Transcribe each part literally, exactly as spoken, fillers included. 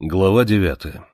Глава девятая.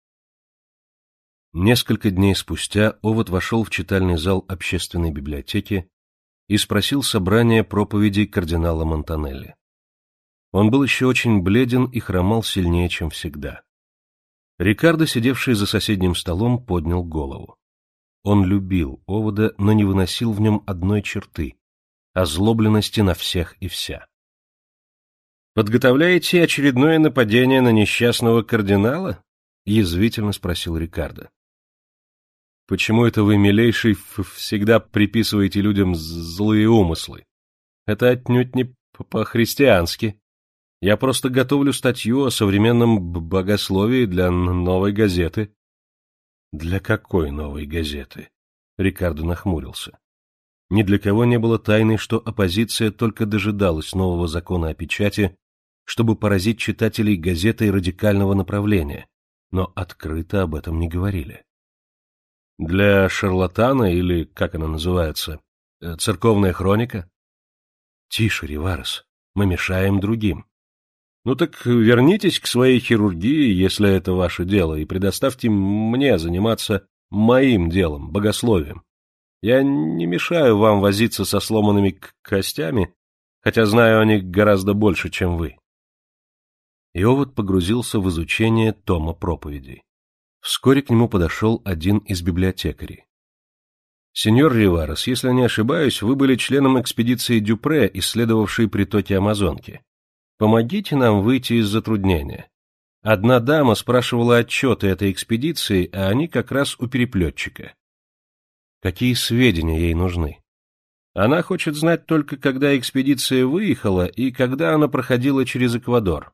Несколько дней спустя Овод вошел в читальный зал общественной библиотеки и спросил собрания проповедей кардинала Монтанелли. Он был еще очень бледен и хромал сильнее, чем всегда. Рикардо, сидевший за соседним столом, поднял голову. Он любил Овода, но не выносил в нем одной черты — озлобленности на всех и вся. «Подготовляете очередное нападение на несчастного кардинала?» — язвительно спросил Рикардо. «Почему это вы, милейший, всегда приписываете людям злые умыслы? Это отнюдь не по-христиански. Я просто готовлю статью о современном богословии для новой газеты». «Для какой новой газеты?» — Рикардо нахмурился. Ни для кого не было тайны, что оппозиция только дожидалась нового закона о печати, чтобы поразить читателей газетой радикального направления, но открыто об этом не говорили. Для шарлатана, или, как она называется, церковная хроника? Тише, Риварес, мы мешаем другим. Ну так вернитесь к своей хирургии, если это ваше дело, и предоставьте мне заниматься моим делом, богословием. Я не мешаю вам возиться со сломанными костями, хотя знаю о них гораздо больше, чем вы. И Овод погрузился в изучение тома проповедей. Вскоре к нему подошел один из библиотекарей. «Сеньор Риварес, если не ошибаюсь, вы были членом экспедиции Дюпре, исследовавшей притоки Амазонки. Помогите нам выйти из затруднения. Одна дама спрашивала отчеты этой экспедиции, а они как раз у переплетчика. Какие сведения ей нужны? Она хочет знать только, когда экспедиция выехала и когда она проходила через Эквадор».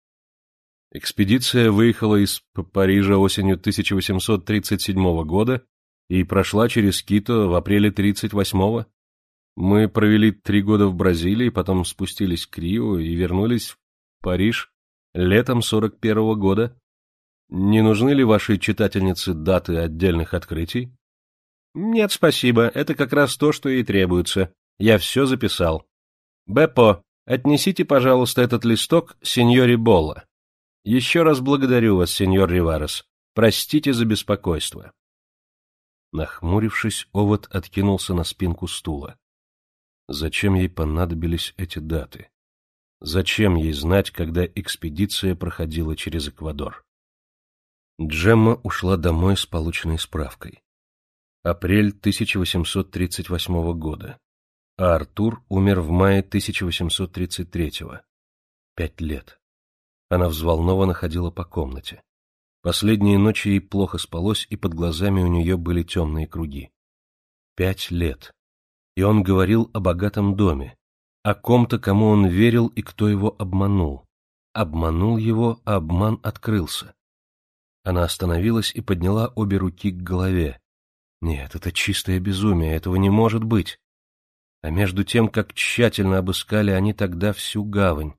Экспедиция выехала из Парижа осенью тысяча восемьсот тридцать седьмого года и прошла через Кито в апреле тридцать восьмого. Мы провели три года в Бразилии, потом спустились к Рио и вернулись в Париж летом сорок первого года. Не нужны ли вашей читательнице даты отдельных открытий? Нет, спасибо, это как раз то, что ей требуется. Я все записал. Беппо, отнесите, пожалуйста, этот листок сеньоре Болла. Еще раз благодарю вас, сеньор Риварес. Простите за беспокойство. Нахмурившись, Овод откинулся на спинку стула. Зачем ей понадобились эти даты? Зачем ей знать, когда экспедиция проходила через Эквадор? Джемма ушла домой с полученной справкой. Апрель тысяча восемьсот тридцать восьмого года, а Артур умер в мае тысяча восемьсот тридцать третьего. Пять лет. Она взволнованно ходила по комнате. Последние ночи ей плохо спалось, и под глазами у нее были темные круги. Пять лет. И он говорил о богатом доме, о ком-то, кому он верил и кто его обманул. Обманул его, а обман открылся. Она остановилась и подняла обе руки к голове. Нет, это чистое безумие, этого не может быть. А между тем, как тщательно обыскали они тогда всю гавань.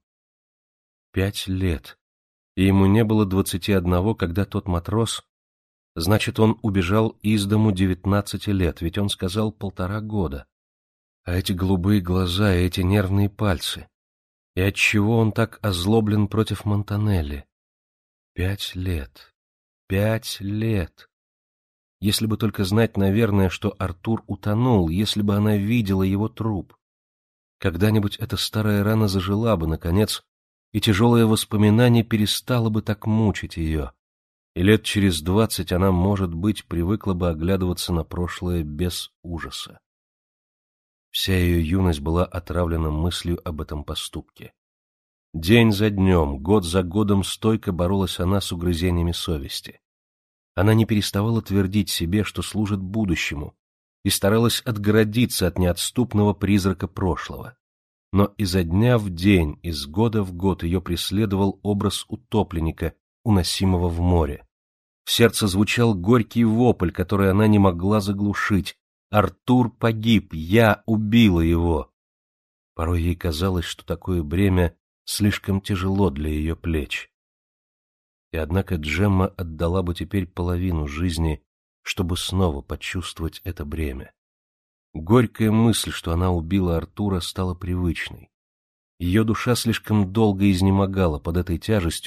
Пять лет, и ему не было двадцати одного, когда тот матрос... Значит, он убежал из дому девятнадцати лет, ведь он сказал полтора года. А эти голубые глаза и эти нервные пальцы... И отчего он так озлоблен против Монтанелли? Пять лет. Пять лет. Если бы только знать, наверное, что Артур утонул, если бы она видела его труп. Когда-нибудь эта старая рана зажила бы, наконец, и тяжелое воспоминание перестало бы так мучить ее, и лет через двадцать она, может быть, привыкла бы оглядываться на прошлое без ужаса. Вся ее юность была отравлена мыслью об этом поступке. День за днем, год за годом стойко боролась она с угрызениями совести. Она не переставала твердить себе, что служит будущему, и старалась отгородиться от неотступного призрака прошлого. Но изо дня в день, из года в год ее преследовал образ утопленника, уносимого в море. В сердце звучал горький вопль, который она не могла заглушить. «Артур погиб, я убила его!» Порой ей казалось, что такое бремя слишком тяжело для ее плеч. И однако Джемма отдала бы теперь половину жизни, чтобы снова почувствовать это бремя. Горькая мысль, что она убила Артура, стала привычной. Ее душа слишком долго изнемогала под этой тяжестью,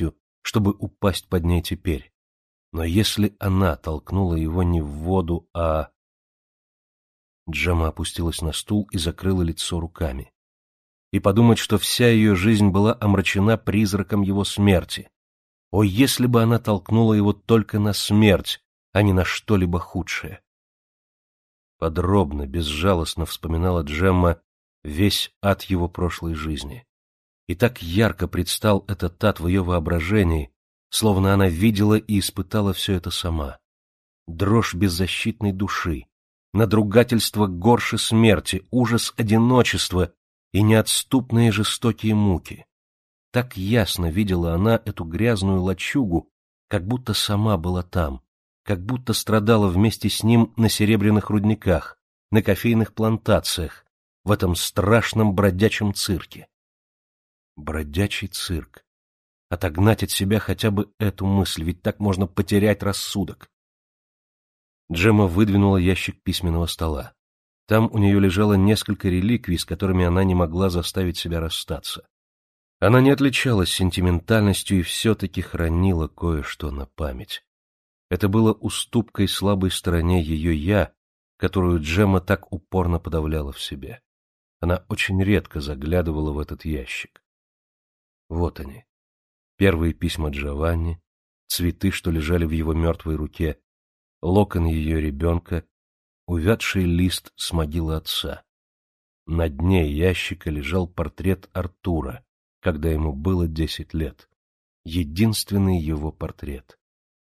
чтобы упасть под ней теперь. Но если она толкнула его не в воду, а... Джемма опустилась на стул и закрыла лицо руками. И подумать, что вся ее жизнь была омрачена призраком его смерти. О, если бы она толкнула его только на смерть, а не на что-либо худшее! Подробно, безжалостно вспоминала Джемма весь ад его прошлой жизни. И так ярко предстал этот ад в ее воображении, словно она видела и испытала все это сама. Дрожь беззащитной души, надругательство горше смерти, ужас одиночества и неотступные жестокие муки. Так ясно видела она эту грязную лачугу, как будто сама была там, как будто страдала вместе с ним на серебряных рудниках, на кофейных плантациях, в этом страшном бродячем цирке. Бродячий цирк. Отогнать от себя хотя бы эту мысль, ведь так можно потерять рассудок. Джемма выдвинула ящик письменного стола. Там у нее лежало несколько реликвий, с которыми она не могла заставить себя расстаться. Она не отличалась сентиментальностью и все-таки хранила кое-что на память. Это было уступкой слабой стороне ее «я», которую Джемма так упорно подавляла в себе. Она очень редко заглядывала в этот ящик. Вот они. Первые письма Джованни, цветы, что лежали в его мертвой руке, локон ее ребенка, увядший лист с могилы отца. На дне ящика лежал портрет Артура, когда ему было десять лет. Единственный его портрет.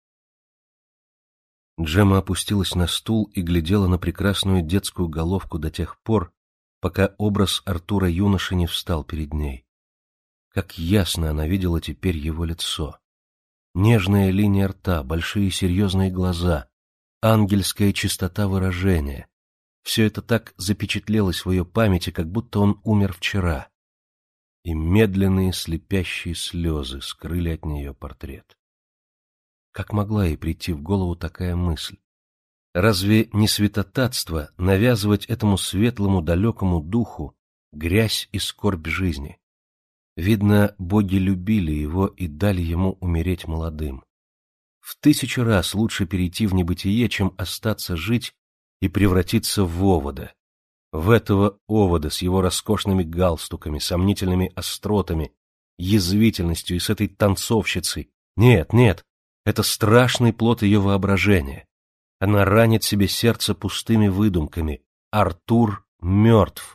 Джемма опустилась на стул и глядела на прекрасную детскую головку до тех пор, пока образ Артура юноши не встал перед ней. Как ясно она видела теперь его лицо. Нежная линия рта, большие серьезные глаза, ангельская чистота выражения. Все это так запечатлелось в ее памяти, как будто он умер вчера. И медленные слепящие слезы скрыли от нее портрет. Как могла ей прийти в голову такая мысль? Разве не святотатство навязывать этому светлому далекому духу грязь и скорбь жизни? Видно, боги любили его и дали ему умереть молодым. В тысячу раз лучше перейти в небытие, чем остаться жить и превратиться в овода. В этого овода с его роскошными галстуками, сомнительными остротами, язвительностью и с этой танцовщицей. Нет, нет, это страшный плод ее воображения. Она ранит себе сердце пустыми выдумками. Артур мертв.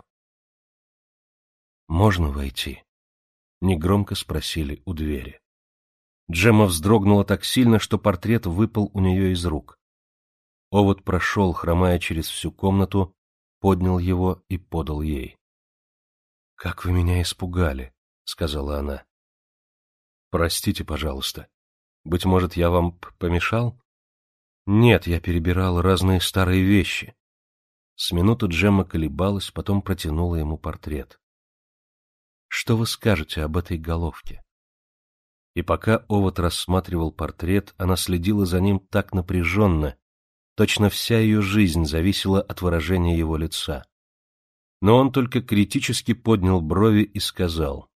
«Можно войти?» — негромко спросили у двери. Джемма вздрогнула так сильно, что портрет выпал у нее из рук. Овод прошел, хромая через всю комнату, поднял его и подал ей. — Как вы меня испугали, — сказала она. — Простите, пожалуйста. Быть может, я вам помешал? — Нет, я перебирал разные старые вещи. С минуту Джемма колебалась, потом протянула ему портрет. — Что вы скажете об этой головке? И пока Овод рассматривал портрет, она следила за ним так напряженно, точно вся ее жизнь зависела от выражения его лица. Но он только критически поднял брови и сказал: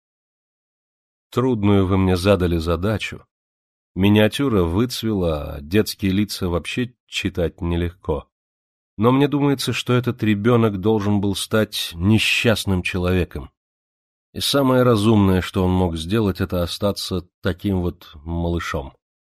«Трудную вы мне задали задачу. Миниатюра выцвела, а детские лица вообще читать нелегко. Но мне думается, что этот ребенок должен был стать несчастным человеком. И самое разумное, что он мог сделать, это остаться таким вот малышом».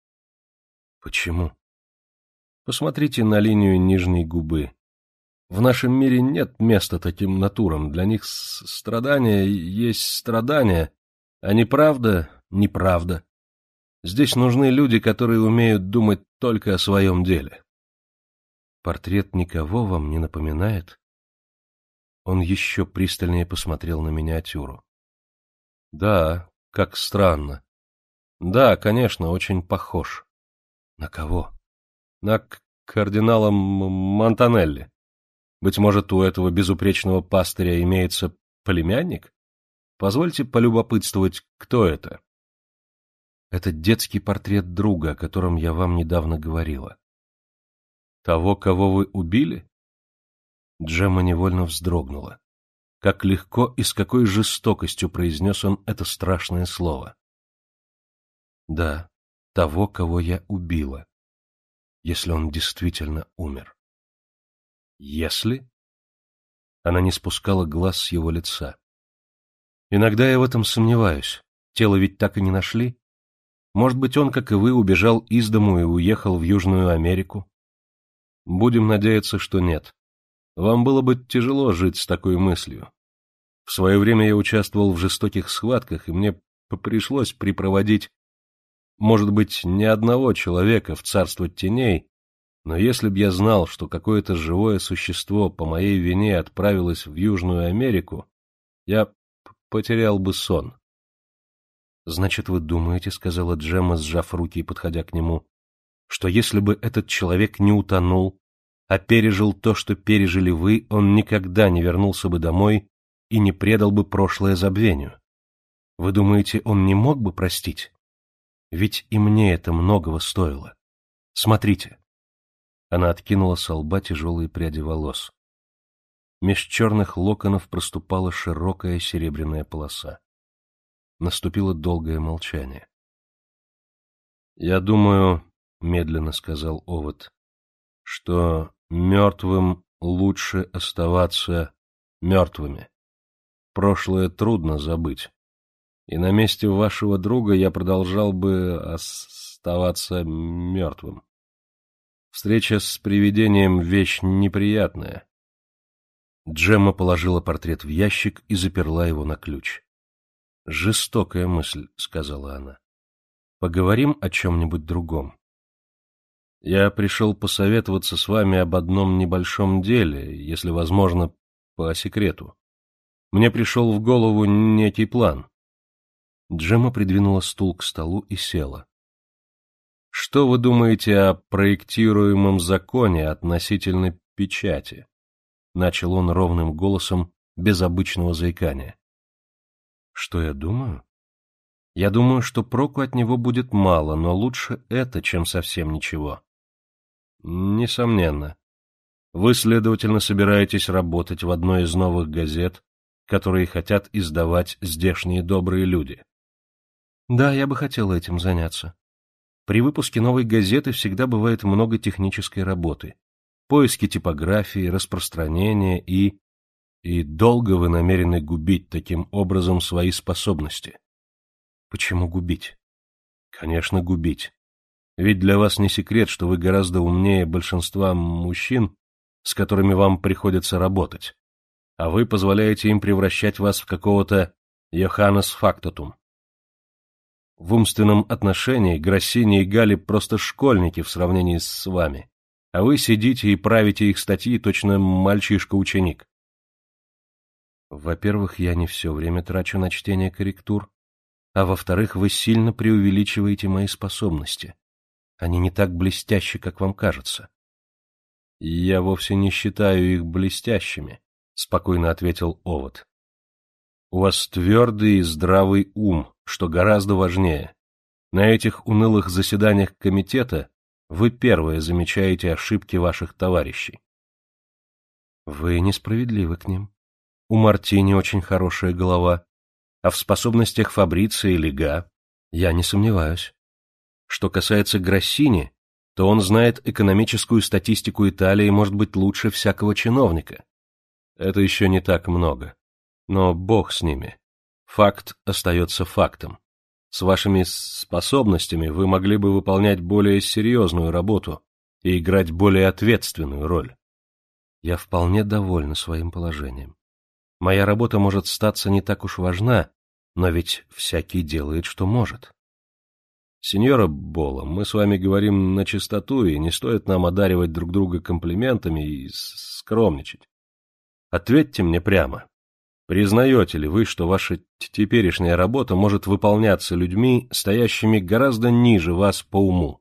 Почему? Посмотрите на линию нижней губы. В нашем мире нет места таким натурам. Для них страдания есть страдания, а неправда — неправда. Здесь нужны люди, которые умеют думать только о своем деле. Портрет никого вам не напоминает? Он еще пристальнее посмотрел на миниатюру. Да, как странно. Да, конечно, очень похож. На кого? На кардинала Монтанелли. Быть может, у этого безупречного пастыря имеется племянник? Позвольте полюбопытствовать, кто это? Это детский портрет друга, о котором я вам недавно говорила. Того, кого вы убили? Джемма невольно вздрогнула. Как легко и с какой жестокостью произнес он это страшное слово. Да, того, кого я убила, если он действительно умер. Если? Она не спускала глаз с его лица. Иногда я в этом сомневаюсь. Тело ведь так и не нашли. Может быть, он, как и вы, убежал из дому и уехал в Южную Америку? Будем надеяться, что нет. Вам было бы тяжело жить с такой мыслью. В свое время я участвовал в жестоких схватках, и мне пришлось припроводить, может быть, не одного человека в царство теней, но если б я знал, что какое-то живое существо по моей вине отправилось в Южную Америку, я потерял бы сон. — Значит, вы думаете, — сказала Джемма, сжав руки и подходя к нему, — что если бы этот человек не утонул, а пережил то, что пережили вы, он никогда не вернулся бы домой и не предал бы прошлое забвению? Вы думаете, он не мог бы простить? Ведь и мне это многого стоило. Смотрите. Она откинула со лба тяжелые пряди волос. Меж черных локонов проступала широкая серебряная полоса. Наступило долгое молчание. — Я думаю, — медленно сказал Овод, — что мертвым лучше оставаться мертвыми. Прошлое трудно забыть, и на месте вашего друга я продолжал бы оставаться мертвым. Встреча с привидением — вещь неприятная. Джемма положила портрет в ящик и заперла его на ключ. — Жестокая мысль, — сказала она. — Поговорим о чем-нибудь другом. Я пришел посоветоваться с вами об одном небольшом деле, если возможно, по секрету. Мне пришел в голову некий план. Джемма придвинула стул к столу и села. — Что вы думаете о проектируемом законе относительно печати? — начал он ровным голосом, без обычного заикания. — Что я думаю? Я думаю, что проку от него будет мало, но лучше это, чем совсем ничего. — Несомненно. Вы, следовательно, собираетесь работать в одной из новых газет, которые хотят издавать здешние добрые люди. — Да, я бы хотела этим заняться. При выпуске новой газеты всегда бывает много технической работы. Поиски типографии, распространения и... И долго вы намерены губить таким образом свои способности? Почему губить? Конечно, губить. Ведь для вас не секрет, что вы гораздо умнее большинства мужчин, с которыми вам приходится работать, а вы позволяете им превращать вас в какого-то Йоханнес Фактотум. В умственном отношении Гроссини и Галли просто школьники в сравнении с вами, а вы сидите и правите их статьи, точно мальчишка-ученик. Во-первых, я не все время трачу на чтение корректур, а во-вторых, вы сильно преувеличиваете мои способности. Они не так блестящи, как вам кажется. — Я вовсе не считаю их блестящими, — спокойно ответил Овод. — У вас твердый и здравый ум, что гораздо важнее. На этих унылых заседаниях комитета вы первые замечаете ошибки ваших товарищей. — Вы несправедливы к ним. У Мартини очень хорошая голова, а в способностях Фабрицио и Лега я не сомневаюсь. Что касается Гроссини, то он знает экономическую статистику Италии, может быть, лучше всякого чиновника. Это еще не так много. Но бог с ними. Факт остается фактом. С вашими способностями вы могли бы выполнять более серьезную работу и играть более ответственную роль. Я вполне довольна своим положением. Моя работа может статься не так уж важна, но ведь всякий делает, что может. Сеньора Болла, мы с вами говорим на чистоту, и не стоит нам одаривать друг друга комплиментами и скромничать. Ответьте мне прямо. Признаете ли вы, что ваша теперешняя работа может выполняться людьми, стоящими гораздо ниже вас по уму?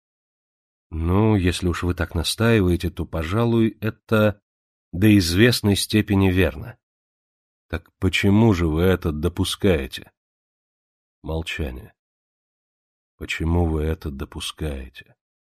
Ну, если уж вы так настаиваете, то, пожалуй, это до известной степени верно. Так почему же вы это допускаете? Молчание. Почему вы это допускаете?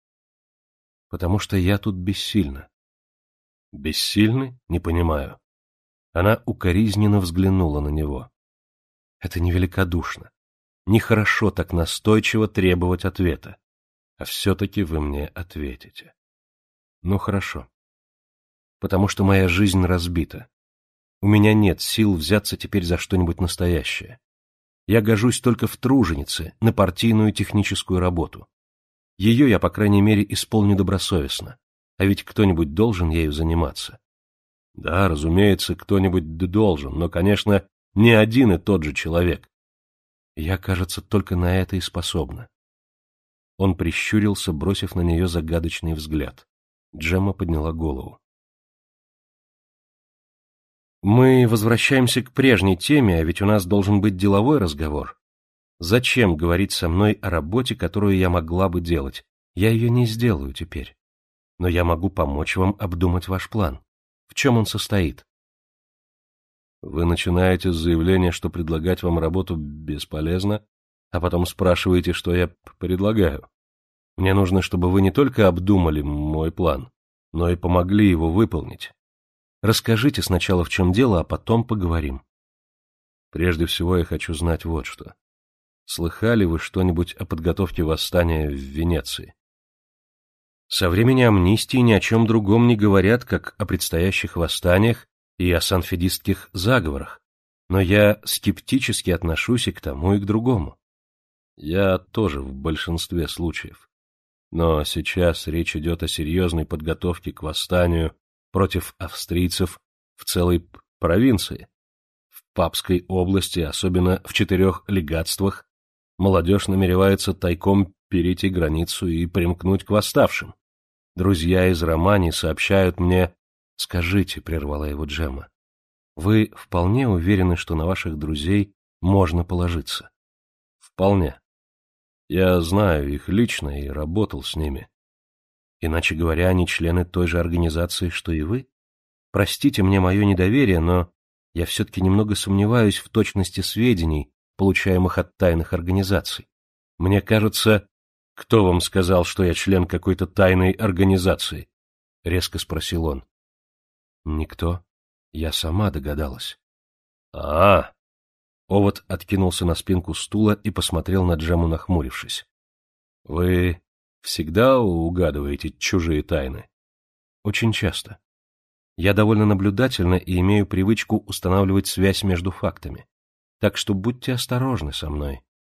Потому что я тут бессильна. Бессильны? Не понимаю. Она укоризненно взглянула на него. Это невеликодушно. Нехорошо так настойчиво требовать ответа. А все-таки вы мне ответите. Ну, хорошо. Потому что моя жизнь разбита. У меня нет сил взяться теперь за что-нибудь настоящее. Я гожусь только в труженице, на партийную техническую работу. Ее я, по крайней мере, исполню добросовестно. А ведь кто-нибудь должен ею заниматься. Да, разумеется, кто-нибудь должен, но, конечно, не один и тот же человек. Я, кажется, только на это и способна. Он прищурился, бросив на нее загадочный взгляд. Джемма подняла голову. Мы возвращаемся к прежней теме, а ведь у нас должен быть деловой разговор. Зачем говорить со мной о работе, которую я могла бы делать? Я ее не сделаю теперь. Но я могу помочь вам обдумать ваш план. В чем он состоит? Вы начинаете с заявления, что предлагать вам работу бесполезно, а потом спрашиваете, что я предлагаю. Мне нужно, чтобы вы не только обдумали мой план, но и помогли его выполнить. Расскажите сначала, в чем дело, а потом поговорим. Прежде всего, я хочу знать вот что. Слыхали вы что-нибудь о подготовке восстания в Венеции? Со времени амнистии ни о чем другом не говорят, как о предстоящих восстаниях и о санфедистских заговорах, но я скептически отношусь и к тому, и к другому. Я тоже в большинстве случаев. Но сейчас речь идет о серьезной подготовке к восстанию против австрийцев в целой провинции. В Папской области, особенно в четырех легатствах, молодежь намеревается тайком перейти границу и примкнуть к восставшим. Друзья из Романии сообщают мне... — Скажите, — прервала его Джемма, — вы вполне уверены, что на ваших друзей можно положиться? — Вполне. Я знаю их лично и работал с ними. Иначе говоря, они члены той же организации, что и вы? Простите мне мое недоверие, но я все-таки немного сомневаюсь в точности сведений, получаемых от тайных организаций. Мне кажется... — Кто вам сказал, что я член какой-то тайной организации? — резко спросил он. — Никто. Я сама догадалась. — А-а! Овод откинулся на спинку стула и посмотрел на Джему, нахмурившись. — Вы всегда угадываете чужие тайны? — Очень часто. Я довольно наблюдательна и имею привычку устанавливать связь между фактами. Так что будьте осторожны со мной.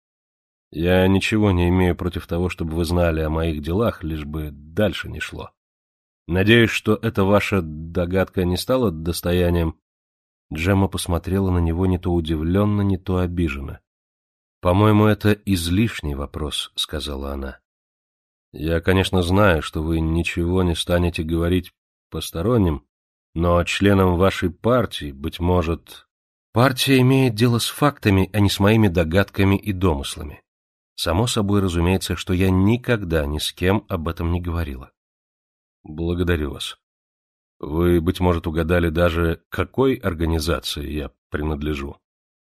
Я ничего не имею против того, чтобы вы знали о моих делах, лишь бы дальше не шло. Надеюсь, что эта ваша догадка не стала достоянием... Джемма посмотрела на него не то удивленно, не то обиженно. — По-моему, это излишний вопрос, — сказала она. — Я, конечно, знаю, что вы ничего не станете говорить посторонним, но членам вашей партии, быть может... Партия имеет дело с фактами, а не с моими догадками и домыслами. Само собой разумеется, что я никогда ни с кем об этом не говорила. Благодарю вас. Вы, быть может, угадали даже, к какой организации я принадлежу.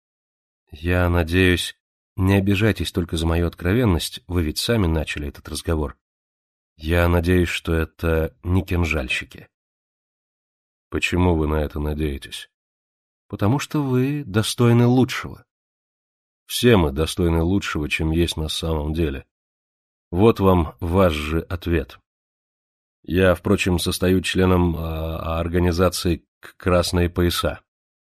Я надеюсь, не обижайтесь только за мою откровенность, вы ведь сами начали этот разговор. Я надеюсь, что это не кинжальщики. Почему вы на это надеетесь? Потому что вы достойны лучшего. Все мы достойны лучшего, чем есть на самом деле. Вот вам ваш же ответ. Я, впрочем, состою членом а, организации «Красные пояса».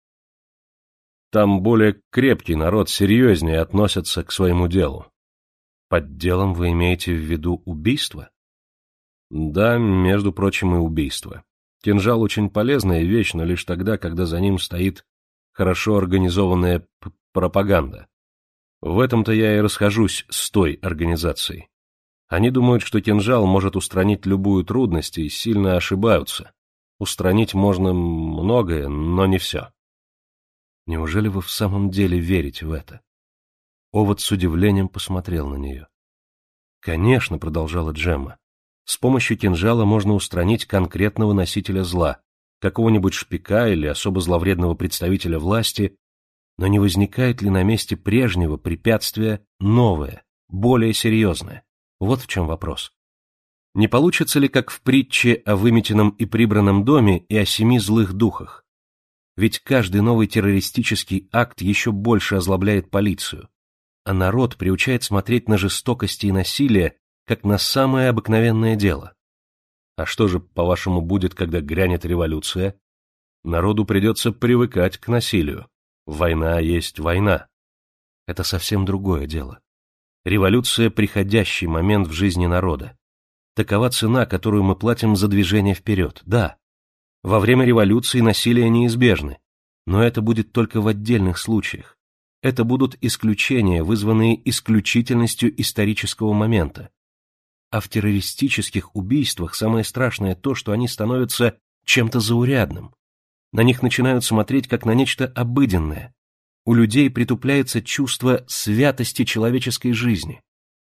Там более крепкий народ, серьезнее относятся к своему делу. Под делом вы имеете в виду убийство? Да, между прочим, и убийство. Кинжал очень полезная вещь, но лишь тогда, когда за ним стоит хорошо организованная пропаганда. В этом-то я и расхожусь с той организацией. Они думают, что кинжал может устранить любую трудность, и сильно ошибаются. Устранить можно многое, но не все. Неужели вы в самом деле верите в это? Овод с удивлением посмотрел на нее. Конечно, продолжала Джемма, с помощью кинжала можно устранить конкретного носителя зла, какого-нибудь шпика или особо зловредного представителя власти, но не возникает ли на месте прежнего препятствия новое, более серьезное? Вот в чем вопрос. Не получится ли, как в притче о выметенном и прибранном доме и о семи злых духах? Ведь каждый новый террористический акт еще больше озлобляет полицию. а народ приучает смотреть на жестокости и насилие, как на самое обыкновенное дело. А что же, по-вашему, будет, когда грянет революция? Народу придется привыкать к насилию. Война есть война. Это совсем другое дело. Революция – приходящий момент в жизни народа. Такова цена, которую мы платим за движение вперед. Да, во время революции насилие неизбежны, но это будет только в отдельных случаях. Это будут исключения, вызванные исключительностью исторического момента. А в террористических убийствах самое страшное то, что они становятся чем-то заурядным. На них начинают смотреть как на нечто обыденное. У людей притупляется чувство святости человеческой жизни.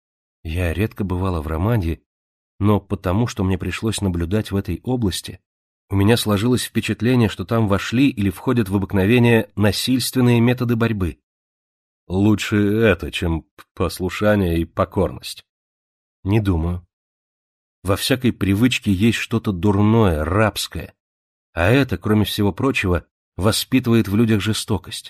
Я редко бывала в Романье, но потому, что мне пришлось наблюдать в этой области, у меня сложилось впечатление, что там вошли или входят в обыкновение насильственные методы борьбы. Лучше это, чем послушание и покорность. Не думаю. Во всякой привычке есть что-то дурное, рабское, а это, кроме всего прочего, воспитывает в людях жестокость.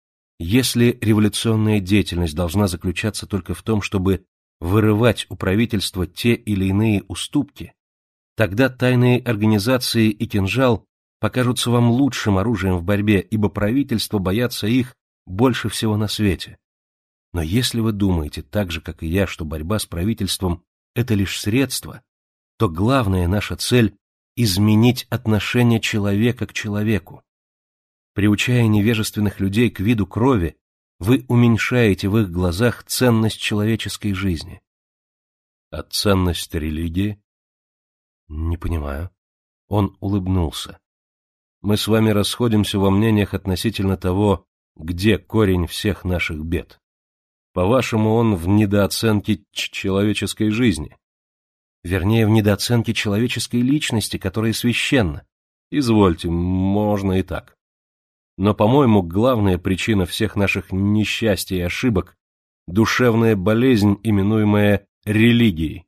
Если революционная деятельность должна заключаться только в том, чтобы вырывать у правительства те или иные уступки, тогда тайные организации и кинжал покажутся вам лучшим оружием в борьбе, ибо правительства боятся их больше всего на свете. Но если вы думаете так же, как и я, что борьба с правительством – это лишь средство, то главная наша цель – изменить отношение человека к человеку. Приучая невежественных людей к виду крови, вы уменьшаете в их глазах ценность человеческой жизни. А ценность религии? Не понимаю. Он улыбнулся. Мы с вами расходимся во мнениях относительно того, где корень всех наших бед. По-вашему, он в недооценке человеческой жизни. Вернее, в недооценке человеческой личности, которая священна. Извольте, можно и так. Но, по-моему, главная причина всех наших несчастий и ошибок – душевная болезнь, именуемая религией.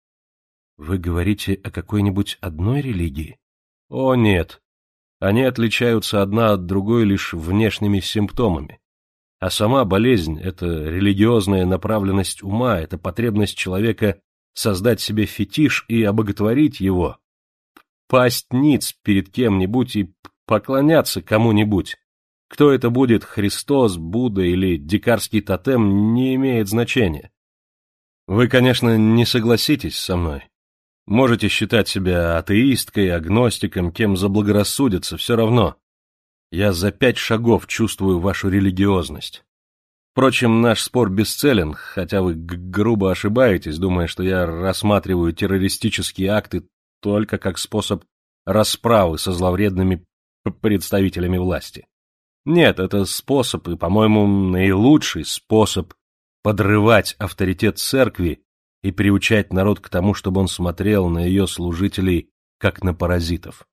Вы говорите о какой-нибудь одной религии? О, нет. Они отличаются одна от другой лишь внешними симптомами. А сама болезнь – это религиозная направленность ума, это потребность человека создать себе фетиш и обоготворить его, пасть ниц перед кем-нибудь и поклоняться кому-нибудь. Кто это будет, Христос, Будда или дикарский тотем, не имеет значения. Вы, конечно, не согласитесь со мной. Можете считать себя атеисткой, агностиком, кем заблагорассудится, все равно. Я за пять шагов чувствую вашу религиозность. Впрочем, наш спор бесцелен, хотя вы грубо ошибаетесь, думая, что я рассматриваю террористические акты только как способ расправы со зловредными представителями власти. Нет, это способ, и, по-моему, наилучший способ подрывать авторитет церкви и приучать народ к тому, чтобы он смотрел на ее служителей, как на паразитов.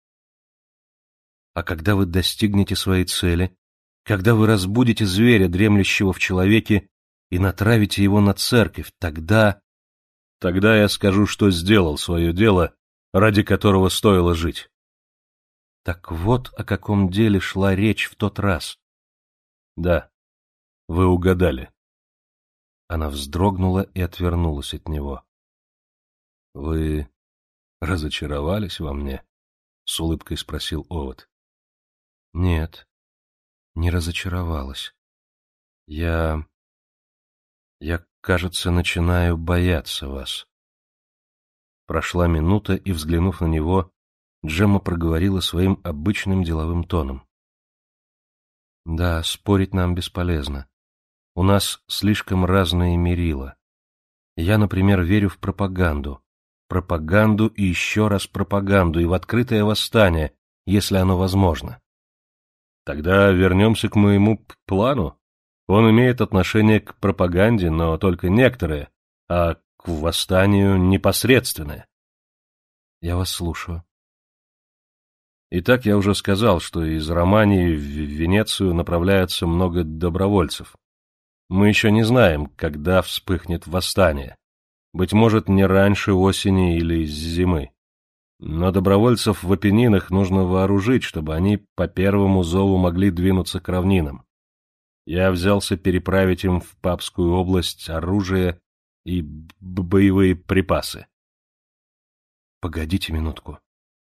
А когда вы достигнете своей цели, когда вы разбудите зверя, дремлющего в человеке, и натравите его на церковь, тогда... Тогда я скажу, что сделал свое дело, ради которого стоило жить. Так вот о каком деле шла речь в тот раз. Да, вы угадали. Она вздрогнула и отвернулась от него. — Вы разочаровались во мне? — с улыбкой спросил Овод. — Нет, не разочаровалась. Я... я, кажется, начинаю бояться вас. Прошла минута, и, взглянув на него, Джемма проговорила своим обычным деловым тоном. — Да, спорить нам бесполезно. У нас слишком разные мерила. Я, например, верю в пропаганду. Пропаганду и еще раз пропаганду, и в открытое восстание, если оно возможно. Тогда вернемся к моему плану. Он имеет отношение к пропаганде, но только некоторое, а к восстанию непосредственное. Я вас слушаю. Итак, я уже сказал, что из Романии в Венецию направляется много добровольцев. Мы еще не знаем, когда вспыхнет восстание. Быть может, не раньше осени или зимы. Но добровольцев в Апеннинах нужно вооружить, чтобы они по первому зову могли двинуться к равнинам. Я взялся переправить им в Папскую область оружие и боевые припасы. Погодите минутку.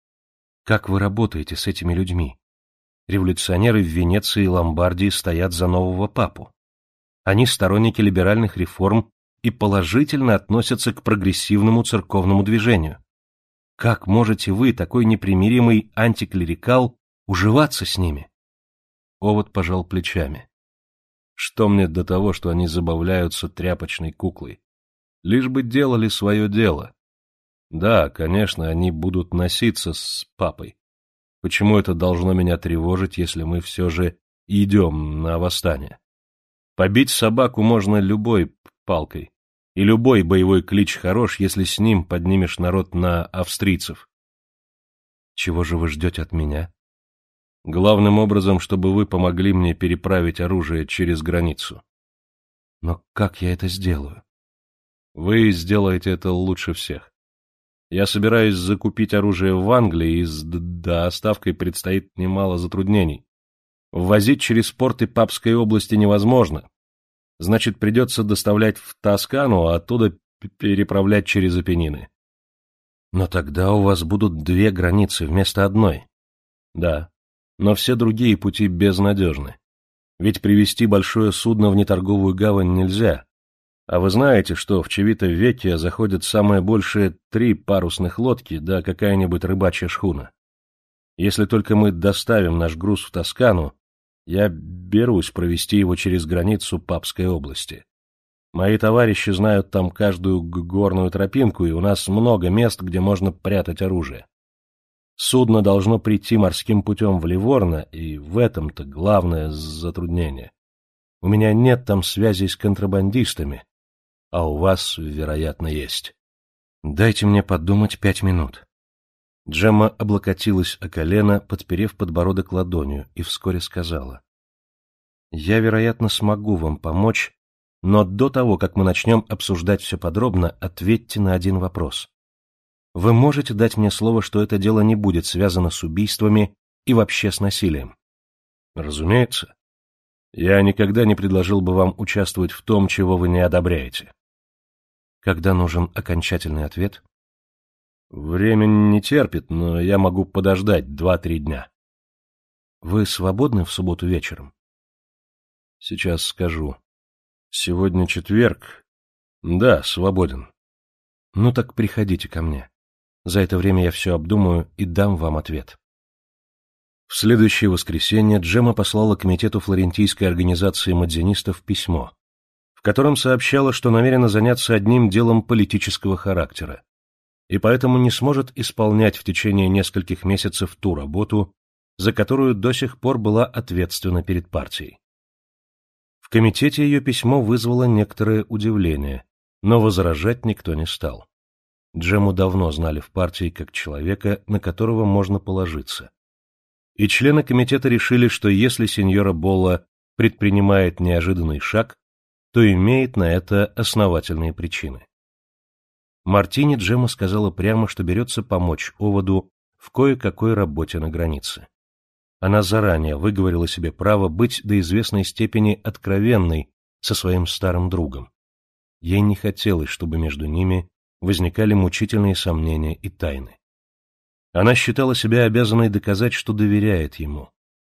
Как вы работаете с этими людьми? Революционеры в Венеции и Ломбардии стоят за нового папу. Они сторонники либеральных реформ и положительно относятся к прогрессивному церковному движению. Как можете вы, такой непримиримый антиклерикал, уживаться с ними? Овод пожал плечами. Что мне до того, что они забавляются тряпочной куклой? Лишь бы делали свое дело. Да, конечно, они будут носиться с папой. Почему это должно меня тревожить, если мы все же идем на восстание? Побить собаку можно любой палкой, и любой боевой клич хорош, если с ним поднимешь народ на австрийцев. Чего же вы ждете от меня? Главным образом, чтобы вы помогли мне переправить оружие через границу. Но как я это сделаю? Вы сделаете это лучше всех. Я собираюсь закупить оружие в Англии, и с доставкой предстоит немало затруднений. Ввозить через порты Папской области невозможно. Значит, придется доставлять в Тоскану, а оттуда переправлять через Апеннины. Но тогда у вас будут две границы вместо одной. Да, но все другие пути безнадежны. Ведь привезти большое судно в неторговую гавань нельзя. А вы знаете, что в Чивито-Векья заходят самое большее три парусных лодки, да какая-нибудь рыбачья шхуна. Если только мы доставим наш груз в Тоскану, я берусь провести его через границу Папской области. Мои товарищи знают там каждую горную тропинку, и у нас много мест, где можно прятать оружие. Судно должно прийти морским путем в Ливорно, и в этом-то главное затруднение. У меня нет там связей с контрабандистами, а у вас, вероятно, есть. Дайте мне подумать пять минут. Джемма облокотилась о колено, подперев подбородок ладонью, и вскоре сказала: «Я, вероятно, смогу вам помочь, но до того, как мы начнем обсуждать все подробно, ответьте на один вопрос. Вы можете дать мне слово, что это дело не будет связано с убийствами и вообще с насилием?» «Разумеется. Я никогда не предложил бы вам участвовать в том, чего вы не одобряете». «Когда нужен окончательный ответ?» «Время не терпит, но я могу подождать два-три дня». «Вы свободны в субботу вечером?» «Сейчас скажу. Сегодня четверг. Да, свободен». «Ну так приходите ко мне. За это время я все обдумаю и дам вам ответ». В следующее воскресенье Джемма послала комитету флорентийской организации мадзинистов письмо, в котором сообщала, что намерена заняться одним делом политического характера, и поэтому не сможет исполнять в течение нескольких месяцев ту работу, за которую до сих пор была ответственна перед партией. В комитете ее письмо вызвало некоторое удивление, но возражать никто не стал. Джему давно знали в партии как человека, на которого можно положиться. И члены комитета решили, что если сеньора Болла предпринимает неожиданный шаг, то имеет на это основательные причины. Мартине Джемма сказала прямо, что берется помочь Оводу в кое-какой работе на границе. Она заранее выговорила себе право быть до известной степени откровенной со своим старым другом. Ей не хотелось, чтобы между ними возникали мучительные сомнения и тайны. Она считала себя обязанной доказать, что доверяет ему.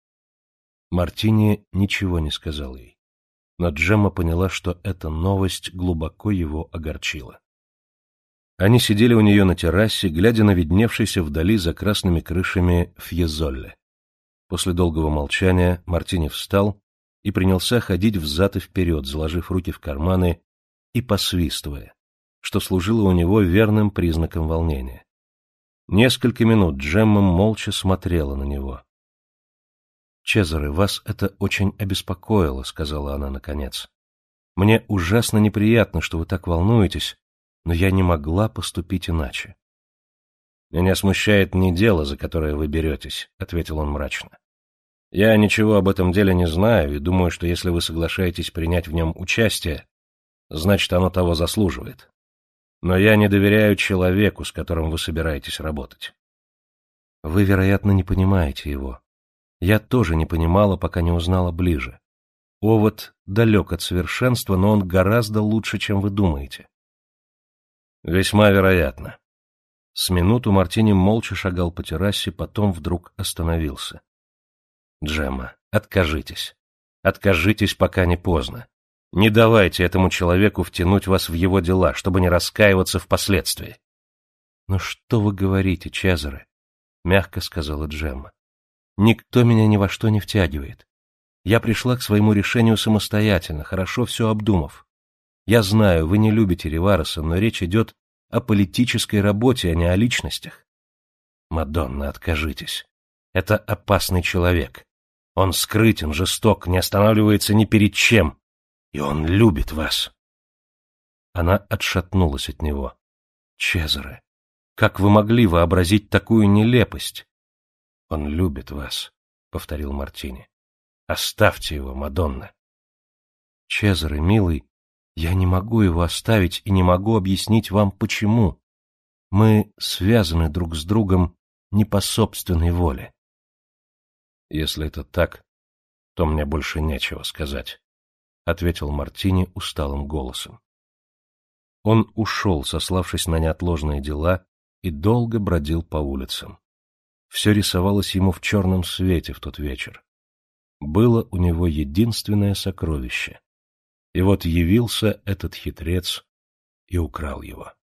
Мартине ничего не сказал ей, но Джемма поняла, что эта новость глубоко его огорчила. Они сидели у нее на террасе, глядя на видневшийся вдали за красными крышами Фьезолле. После долгого молчания Мартини встал и принялся ходить взад и вперед, заложив руки в карманы и посвистывая, что служило у него верным признаком волнения. Несколько минут Джемма молча смотрела на него. «Чезаре, вас это очень обеспокоило», — сказала она наконец. «Мне ужасно неприятно, что вы так волнуетесь, но я не могла поступить иначе». «Меня смущает не дело, за которое вы беретесь», — ответил он мрачно. «Я ничего об этом деле не знаю и думаю, что если вы соглашаетесь принять в нем участие, значит, оно того заслуживает. Но я не доверяю человеку, с которым вы собираетесь работать». «Вы, вероятно, не понимаете его. Я тоже не понимала, пока не узнала ближе. Овод далек от совершенства, но он гораздо лучше, чем вы думаете. Весьма вероятно. С минуту Мартини молча шагал по террасе, потом вдруг остановился. Джемма, откажитесь. Откажитесь, пока не поздно. Не давайте этому человеку втянуть вас в его дела, чтобы не раскаиваться впоследствии. — Ну что вы говорите, Чезаре? — мягко сказала Джемма. — Никто меня ни во что не втягивает. Я пришла к своему решению самостоятельно, хорошо все обдумав. Я знаю, вы не любите Ривареса, но речь идет о политической работе, а не о личностях. Мадонна, откажитесь. Это опасный человек. Он скрытен, жесток, не останавливается ни перед чем. И он любит вас. Она отшатнулась от него. Чезаре, как вы могли вообразить такую нелепость? Он любит вас, повторил Мартини. Оставьте его, Мадонна. Чезаре, милый, я не могу его оставить и не могу объяснить вам, почему. Мы связаны друг с другом не по собственной воле. Если это так, то мне больше нечего сказать, — ответил Мартини усталым голосом. Он ушел, сославшись на неотложные дела, и долго бродил по улицам. Все рисовалось ему в черном свете в тот вечер. Было у него единственное сокровище. И вот явился этот хитрец и украл его.